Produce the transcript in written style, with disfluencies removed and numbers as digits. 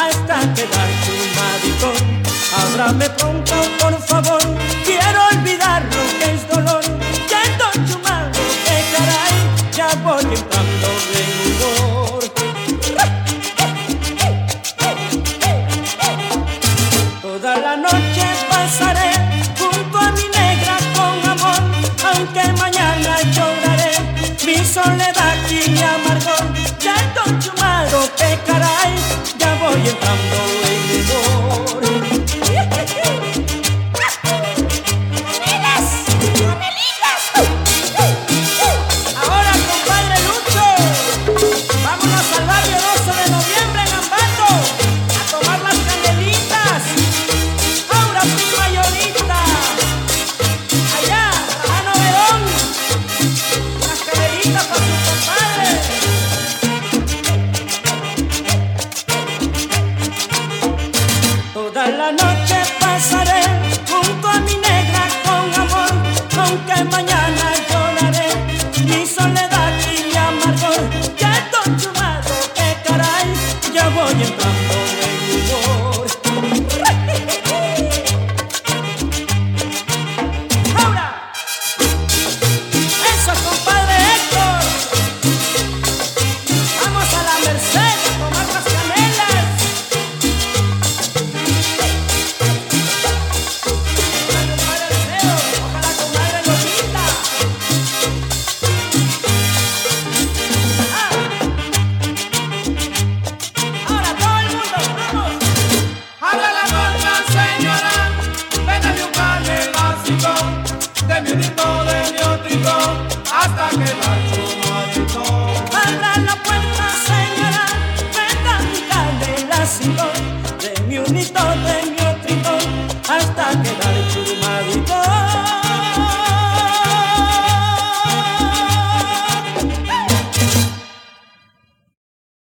hasta quedar chumadito. Ábrame pronto, por favor, quiero olvidar lo que es dolor. Ya estoy chumado, que caray, ya voy entrando en humor. Toda la noche pasaré junto a mi negra con amor, aunque mañana lloraré mi soledad y mi amargor. Ya estoy chumado, que caray, ya voy entrando en humor. Ahora, compadre Lucho, vámonos al barrio 12 de noviembre en Ambato a tomar las candelitas. Ahora, prima Yolita, allá, a Novedón, las candelitas para su compadre. Toda la noche pasaré junto a mi negra con amor, aunque mañana lloraré mi soledad y mi amargor. Ya estoy chumado, que caray, ya voy entrando en humor. Ahora, eso, compadre Héctor, vamos a la Merced a tomar las canelas. Hasta quedar chumadito. Abra la puerta, señora, venga mi candelacito, de mi unito, de mi otrito, hasta quedar chumadito.